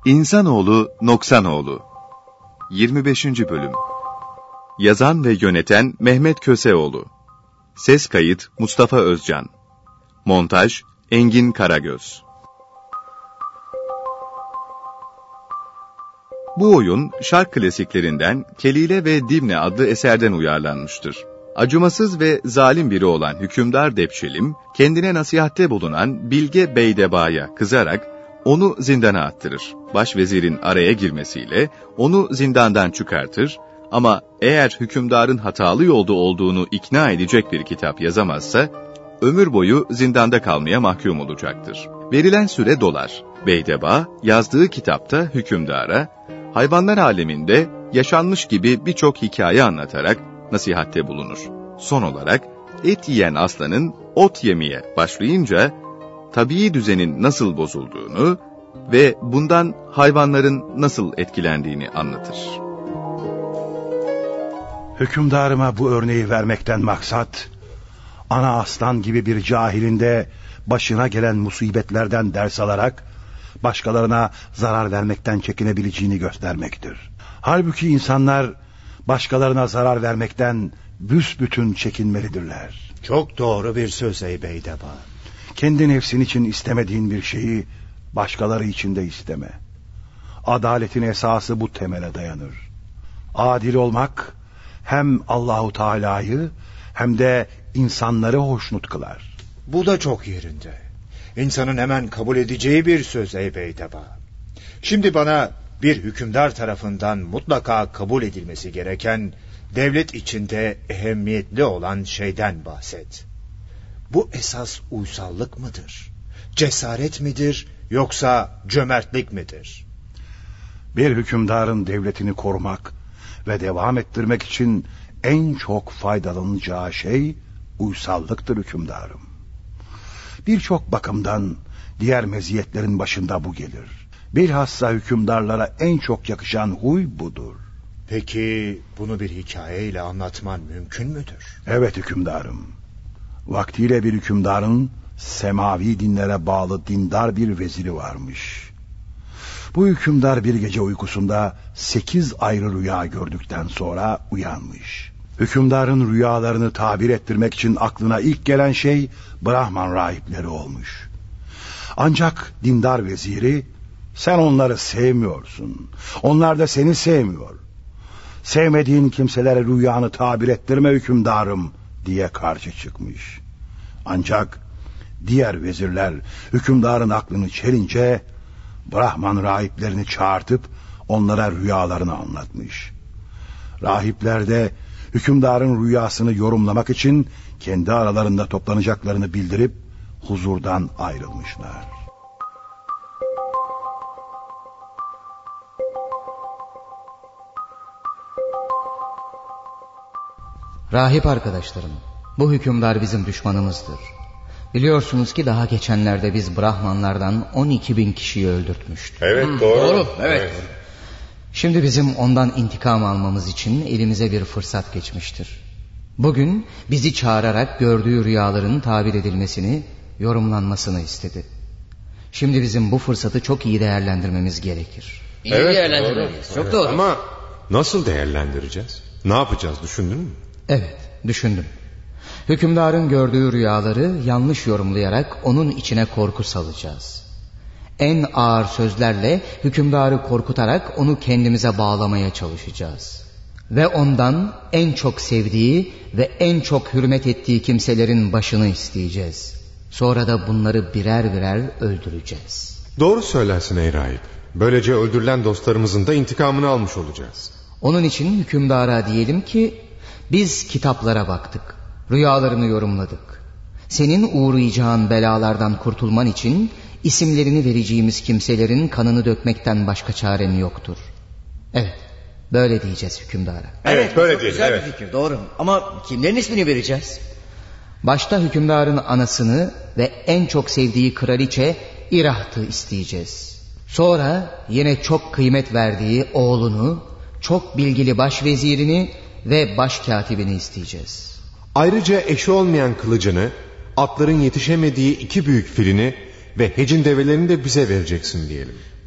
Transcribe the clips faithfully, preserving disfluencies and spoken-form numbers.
İnsanoğlu Noksanoğlu yirmi beşinci Bölüm. Yazan ve yöneten Mehmet Köseoğlu. Ses kayıt Mustafa Özcan. Montaj Engin Karagöz. Bu oyun şark klasiklerinden Kelile ve Dimne adlı eserden uyarlanmıştır. Acımasız ve zalim biri olan hükümdar Depçelim, kendine nasihatte bulunan Bilge Beydeba'ya kızarak onu zindana attırır. Başvezirin araya girmesiyle onu zindandan çıkartır ama eğer hükümdarın hatalı yolda olduğunu ikna edecek bir kitap yazamazsa, ömür boyu zindanda kalmaya mahkum olacaktır. Verilen süre dolar. Beydeba, yazdığı kitapta hükümdara, hayvanlar aleminde yaşanmış gibi birçok hikaye anlatarak nasihatte bulunur. Son olarak, et yiyen aslanın ot yemeye başlayınca, tabii düzenin nasıl bozulduğunu ve bundan hayvanların nasıl etkilendiğini anlatır. Hükümdarıma bu örneği vermekten maksat, ana aslan gibi bir cahilinde başına gelen musibetlerden ders alarak, başkalarına zarar vermekten çekinebileceğini göstermektir. Halbuki insanlar başkalarına zarar vermekten büsbütün çekinmelidirler. Çok doğru bir söz ey Beydeba. Kendi nefsin için istemediğin bir şeyi başkaları için de isteme. Adaletin esası bu temele dayanır. Adil olmak hem Allahu Teala'yı hem de insanları hoşnut kılar. Bu da çok yerinde. İnsanın hemen kabul edeceği bir söz ey Beydeba. Şimdi bana bir hükümdar tarafından mutlaka kabul edilmesi gereken, devlet içinde ehemmiyetli olan şeyden bahset. Bu esas uysallık mıdır? Cesaret midir? Yoksa cömertlik midir? Bir hükümdarın devletini korumak ve devam ettirmek için en çok faydalanacağı şey uysallıktır hükümdarım. Birçok bakımdan diğer meziyetlerin başında bu gelir. Bilhassa hükümdarlara en çok yakışan huy budur. Peki bunu bir hikayeyle anlatman mümkün müdür? Evet hükümdarım. Vaktiyle bir hükümdarın semavi dinlere bağlı dindar bir veziri varmış. Bu hükümdar bir gece uykusunda sekiz ayrı rüya gördükten sonra uyanmış. Hükümdarın rüyalarını tabir ettirmek için aklına ilk gelen şey Brahman rahipleri olmuş. Ancak dindar veziri, sen onları sevmiyorsun, onlar da seni sevmiyor. Sevmediğin kimselere rüyanı tabir ettirme hükümdarım diye karşı çıkmış. Ancak diğer vezirler hükümdarın aklını çelince Brahman rahiplerini çağırtıp onlara rüyalarını anlatmış. Rahipler de hükümdarın rüyasını yorumlamak için kendi aralarında toplanacaklarını bildirip huzurdan ayrılmışlar. Rahip arkadaşlarım, bu hükümdar bizim düşmanımızdır. Biliyorsunuz ki daha geçenlerde biz Brahmanlardan on iki bin kişiyi öldürtmüştük. Evet hmm, doğru. Doğru, evet. evet. Şimdi bizim ondan intikam almamız için elimize bir fırsat geçmiştir. Bugün bizi çağırarak gördüğü rüyaların tabir edilmesini, yorumlanmasını istedi. Şimdi bizim bu fırsatı çok iyi değerlendirmemiz gerekir. İyi evet, değerlendirmeliyiz. Çok evet. doğru. Ama nasıl değerlendireceğiz? Ne yapacağız, düşündün mü? Evet, düşündüm. Hükümdarın gördüğü rüyaları yanlış yorumlayarak onun içine korku salacağız. En ağır sözlerle hükümdarı korkutarak onu kendimize bağlamaya çalışacağız. Ve ondan en çok sevdiği ve en çok hürmet ettiği kimselerin başını isteyeceğiz. Sonra da bunları birer birer öldüreceğiz. Doğru söylersin ey rahip. Böylece öldürülen dostlarımızın da intikamını almış olacağız. Onun için hükümdara diyelim ki biz kitaplara baktık, rüyalarını yorumladık. Senin uğrayacağın belalardan kurtulman için isimlerini vereceğimiz kimselerin kanını dökmekten başka çaren yoktur. Evet, böyle diyeceğiz hükümdara. Evet, evet böyle diyelim. Güzel evet. bir fikir, doğru. Ama kimlerin ismini vereceğiz? Başta hükümdarın anasını ve en çok sevdiği kraliçe İraht'ı isteyeceğiz. Sonra yine çok kıymet verdiği oğlunu, çok bilgili başvezirini ve başkatibini isteyeceğiz. Ayrıca eşi olmayan kılıcını, atların yetişemediği iki büyük filini ve hecin develerini de bize vereceksin diyelim.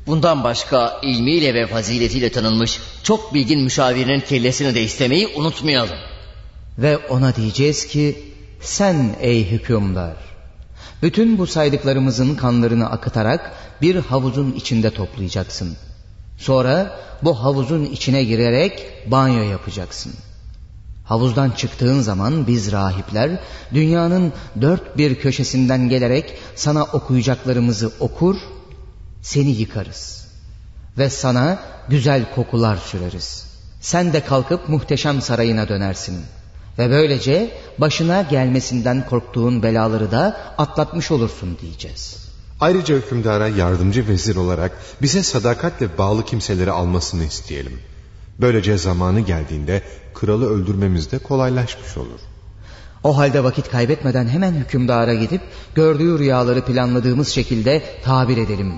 Bundan başka ilmiyle ve faziletiyle tanınmış çok bilgin müşavirinin kellesini de istemeyi unutmayalım. Ve ona diyeceğiz ki, sen ey hükümdar, bütün bu saydıklarımızın kanlarını akıtarak bir havuzun içinde toplayacaksın. Sonra bu havuzun içine girerek banyo yapacaksın. Havuzdan çıktığın zaman biz rahipler dünyanın dört bir köşesinden gelerek sana okuyacaklarımızı okur, seni yıkarız ve sana güzel kokular süreriz. Sen de kalkıp muhteşem sarayına dönersin ve böylece başına gelmesinden korktuğun belaları da atlatmış olursun diyeceğiz. Ayrıca hükümdara yardımcı vezir olarak bize sadakatle bağlı kimseleri almasını isteyelim. Böylece zamanı geldiğinde kralı öldürmemiz de kolaylaşmış olur. O halde vakit kaybetmeden hemen hükümdara gidip gördüğü rüyaları planladığımız şekilde tabir edelim.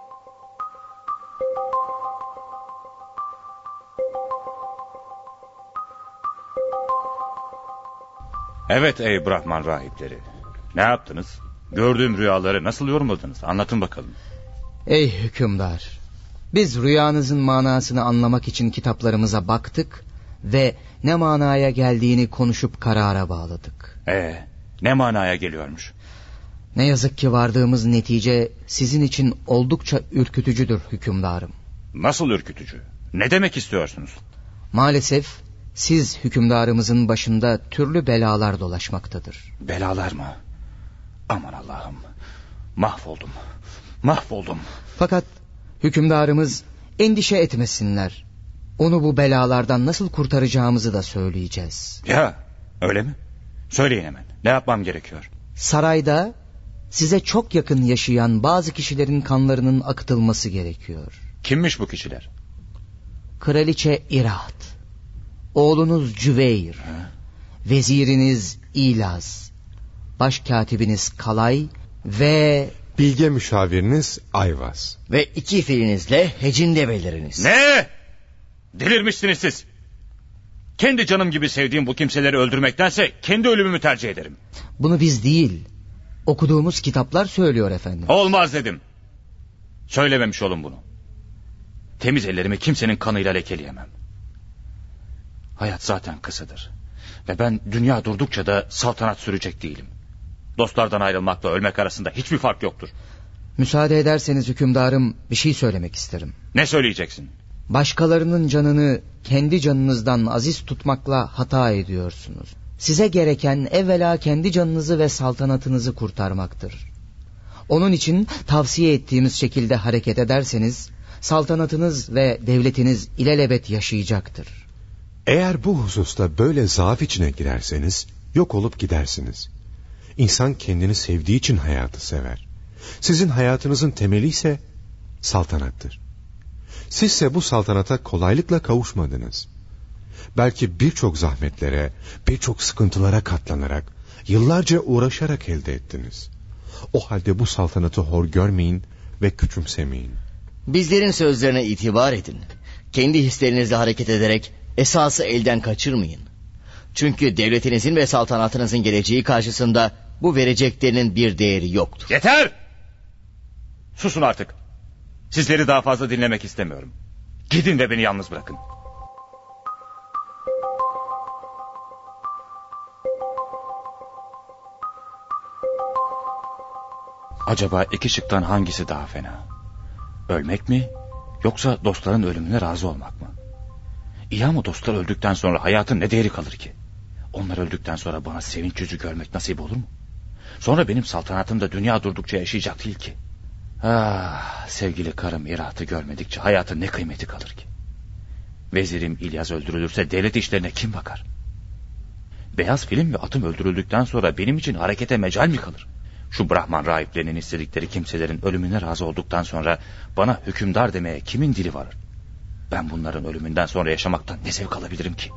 Evet ey Brahman rahipleri. Ne yaptınız? Gördüğüm rüyaları nasıl yorumladınız? Anlatın bakalım. Ey hükümdar, biz rüyanızın manasını anlamak için kitaplarımıza baktık ve ne manaya geldiğini konuşup karara bağladık. Ee, ne manaya geliyormuş? Ne yazık ki vardığımız netice sizin için oldukça ürkütücüdür hükümdarım. Nasıl ürkütücü? Ne demek istiyorsunuz? Maalesef siz hükümdarımızın başında türlü belalar dolaşmaktadır. Belalar mı? Aman Allah'ım. Mahvoldum. Mahvoldum. Fakat hükümdarımız endişe etmesinler. Onu bu belalardan nasıl kurtaracağımızı da söyleyeceğiz. Ya öyle mi? Söyleyin hemen. Ne yapmam gerekiyor? Sarayda size çok yakın yaşayan bazı kişilerin kanlarının akıtılması gerekiyor. Kimmiş bu kişiler? Kraliçe İrahat, oğlunuz Cüveyr, ha? Veziriniz İlaz, başkatibiniz Kalay ve bilge müşaviriniz Ayvaz. Ve iki filinizle hecin develeriniz. Ne? Delirmişsiniz siz. Kendi canım gibi sevdiğim bu kimseleri öldürmektense kendi ölümümü tercih ederim. Bunu biz değil, okuduğumuz kitaplar söylüyor efendim. Olmaz dedim. Söylememiş olun bunu. Temiz ellerimi kimsenin kanıyla lekeleyemem. Hayat zaten kısadır. Ve ben dünya durdukça da saltanat sürecek değilim. Dostlardan ayrılmakla ölmek arasında hiçbir fark yoktur. Müsaade ederseniz hükümdarım, bir şey söylemek isterim. Ne söyleyeceksin? Başkalarının canını kendi canınızdan aziz tutmakla hata ediyorsunuz. Size gereken evvela kendi canınızı ve saltanatınızı kurtarmaktır. Onun için tavsiye ettiğimiz şekilde hareket ederseniz saltanatınız ve devletiniz ilelebet yaşayacaktır. Eğer bu hususta böyle zaaf içine girerseniz yok olup gidersiniz. İnsan kendini sevdiği için hayatı sever. Sizin hayatınızın temeli ise saltanattır. Sizse bu saltanata kolaylıkla kavuşmadınız. Belki birçok zahmetlere, birçok sıkıntılara katlanarak, yıllarca uğraşarak elde ettiniz. O halde bu saltanatı hor görmeyin ve küçümsemeyin. Bizlerin sözlerine itibar edin. Kendi hislerinizle hareket ederek esası elden kaçırmayın. Çünkü devletinizin ve saltanatınızın geleceği karşısında bu vereceklerinin bir değeri yoktur. Yeter! Susun artık. Sizleri daha fazla dinlemek istemiyorum. Gidin ve beni yalnız bırakın. Acaba iki şıktan hangisi daha fena? Ölmek mi, yoksa dostların ölümüne razı olmak mı? İyi ama dostlar öldükten sonra hayatın ne değeri kalır ki? Onlar öldükten sonra bana sevinç yüzü görmek nasip olur mu? Sonra benim saltanatım da dünya durdukça yaşayacak değil ki. Ah, sevgili karım İrahat'ı görmedikçe hayatın ne kıymeti kalır ki? Vezirim İlyas öldürülürse devlet işlerine kim bakar? Beyaz film ve atım öldürüldükten sonra benim için harekete mecal mi kalır? Şu Brahman rahiplerinin istedikleri kimselerin ölümüne razı olduktan sonra bana hükümdar demeye kimin dili varır? Ben bunların ölümünden sonra yaşamaktan ne zevk alabilirim ki?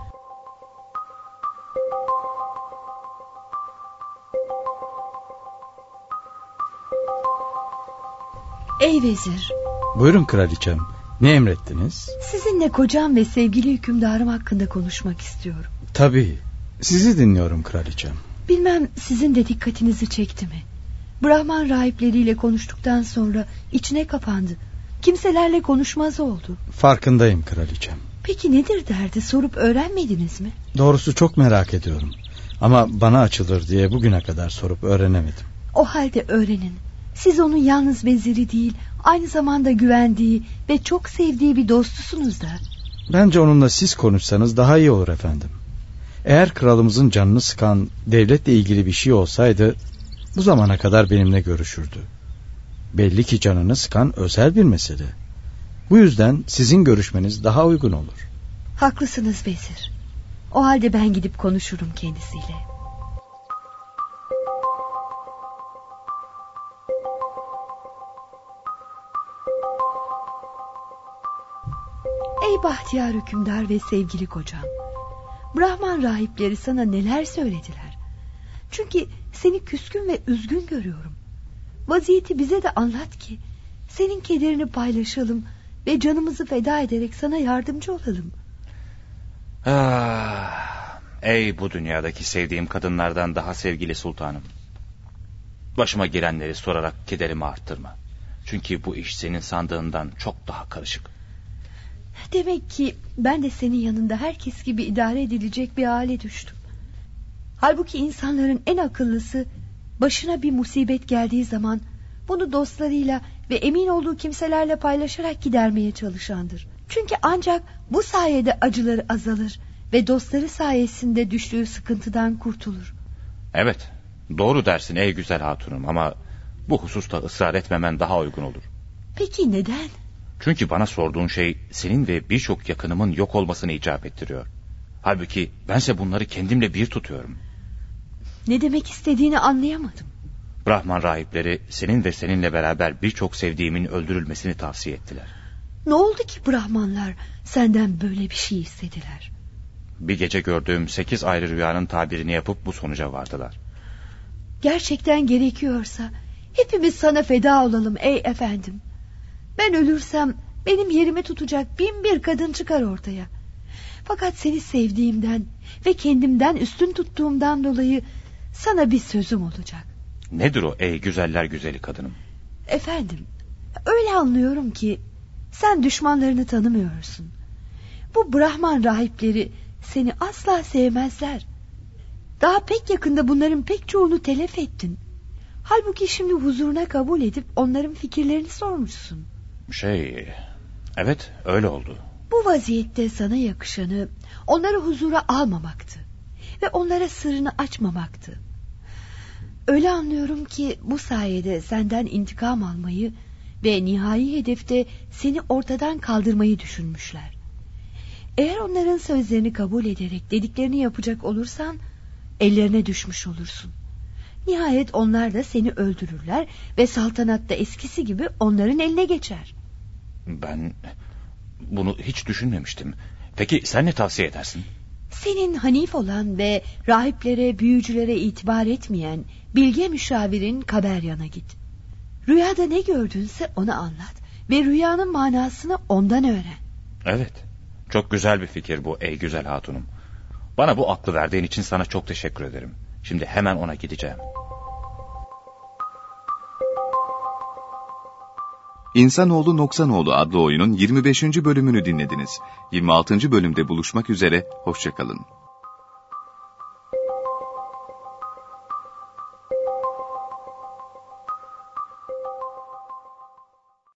Ey vezir. Buyurun kraliçem. Ne emrettiniz? Sizinle kocam ve sevgili hükümdarım hakkında konuşmak istiyorum. Tabii. Sizi dinliyorum kraliçem. Bilmem sizin de dikkatinizi çekti mi? Brahman rahipleriyle konuştuktan sonra içine kapandı Kimselerle konuşmaz oldu. Farkındayım kraliçem. Peki nedir derdi, sorup öğrenmediniz mi? Doğrusu çok merak ediyorum. Ama bana açılır diye bugüne kadar sorup öğrenemedim. O halde öğrenin. Siz onun yalnız veziri değil, aynı zamanda güvendiği ve çok sevdiği bir dostusunuz da. Bence onunla siz konuşsanız daha iyi olur efendim. Eğer kralımızın canını sıkan devletle ilgili bir şey olsaydı bu zamana kadar benimle görüşürdü. Belli ki canını sıkan özel bir mesele. Bu yüzden sizin görüşmeniz daha uygun olur. Haklısınız vezir. O halde ben gidip konuşurum kendisiyle. Ey bahtiyar hükümdar ve sevgili kocam, Brahman rahipleri sana neler söylediler? Çünkü seni küskün ve üzgün görüyorum. Vaziyeti bize de anlat ki senin kederini paylaşalım ve canımızı feda ederek sana yardımcı olalım. Ah, ey bu dünyadaki sevdiğim kadınlardan daha sevgili sultanım. Başıma gelenleri sorarak kederimi arttırma. Çünkü bu iş senin sandığından çok daha karışık. Demek ki ben de senin yanında herkes gibi idare edilecek bir hale düştüm. Halbuki insanların en akıllısı başına bir musibet geldiği zaman bunu dostlarıyla ve emin olduğu kimselerle paylaşarak gidermeye çalışandır. Çünkü ancak bu sayede acıları azalır ve dostları sayesinde düştüğü sıkıntıdan kurtulur. Evet, doğru dersin ey güzel hatunum, ama bu hususta ısrar etmemen daha uygun olur. Peki neden? Çünkü bana sorduğun şey senin ve birçok yakınımın yok olmasını icap ettiriyor. Halbuki bense bunları kendimle bir tutuyorum. Ne demek istediğini anlayamadım. Brahman rahipleri senin ve seninle beraber birçok sevdiğimin öldürülmesini tavsiye ettiler. Ne oldu ki Brahmanlar senden böyle bir şey istediler? Bir gece gördüğüm sekiz ayrı rüyanın tabirini yapıp bu sonuca vardılar. Gerçekten gerekiyorsa hepimiz sana feda olalım ey efendim. Ben ölürsem benim yerimi tutacak bin bir kadın çıkar ortaya. Fakat seni sevdiğimden ve kendimden üstün tuttuğumdan dolayı sana bir sözüm olacak. Nedir o ey güzeller güzeli kadınım? Efendim, öyle anlıyorum ki sen düşmanlarını tanımıyorsun. Bu Brahman rahipleri seni asla sevmezler. Daha pek yakında bunların pek çoğunu telef ettin. Halbuki şimdi huzuruna kabul edip onların fikirlerini sormuşsun. Şey, evet öyle oldu. Bu vaziyette sana yakışanı onları huzura almamaktı ve onlara sırrını açmamaktı. Öyle anlıyorum ki bu sayede senden intikam almayı ve nihai hedefte seni ortadan kaldırmayı düşünmüşler. Eğer onların sözlerini kabul ederek dediklerini yapacak olursan ellerine düşmüş olursun. Nihayet onlar da seni öldürürler ve saltanatta eskisi gibi onların eline geçer. Ben bunu hiç düşünmemiştim. Peki sen ne tavsiye edersin? Senin hanif olan ve rahiplere, büyücülere itibar etmeyen bilge müşavirin Kaberyan'a git. Rüyada ne gördünse ona anlat ve rüyanın manasını ondan öğren. Evet, çok güzel bir fikir bu ey güzel hatunum. Bana bu aklı verdiğin için sana çok teşekkür ederim. Şimdi hemen ona gideceğim. İnsanoğlu Noksanoğlu adlı oyunun yirmi beşinci bölümünü dinlediniz. yirmi altıncı bölümde buluşmak üzere, hoşça kalın.